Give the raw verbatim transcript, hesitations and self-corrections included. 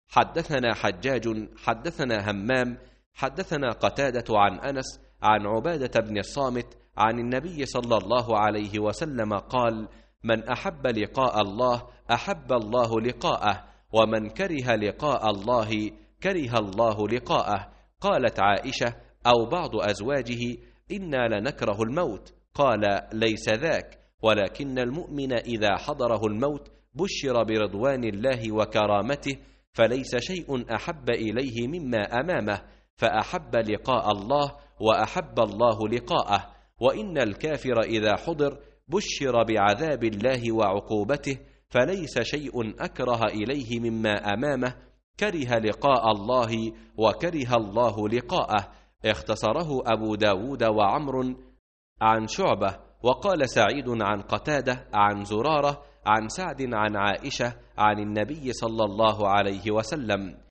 حدثنا حجاج حدثنا همام حدثنا قتادة عن أنس عن عبادة بن الصامت عن النبي صلى الله عليه وسلم قال: من أحب لقاء الله أحب الله لقاءه، ومن كره لقاء الله كره الله لقاءه. قالت عائشة أو بعض أزواجه: إنا لنكره الموت. قال: ليس ذاك، ولكن المؤمن إذا حضره الموت بشر برضوان الله وكرامته، فليس شيء أحب إليه مما أمامه، فأحب لقاء الله وأحب الله لقاءه. وإن الكافر إذا حضر بشر بعذاب الله وعقوبته، فليس شيء أكره إليه مما أمامه، كره لقاء الله وكره الله لقاءه. اختصره أبو داود وعمر عن شعبة. وقال سعيد عن قتادة عن زرارة عن سعد عن عائشة عن النبي صلى الله عليه وسلم: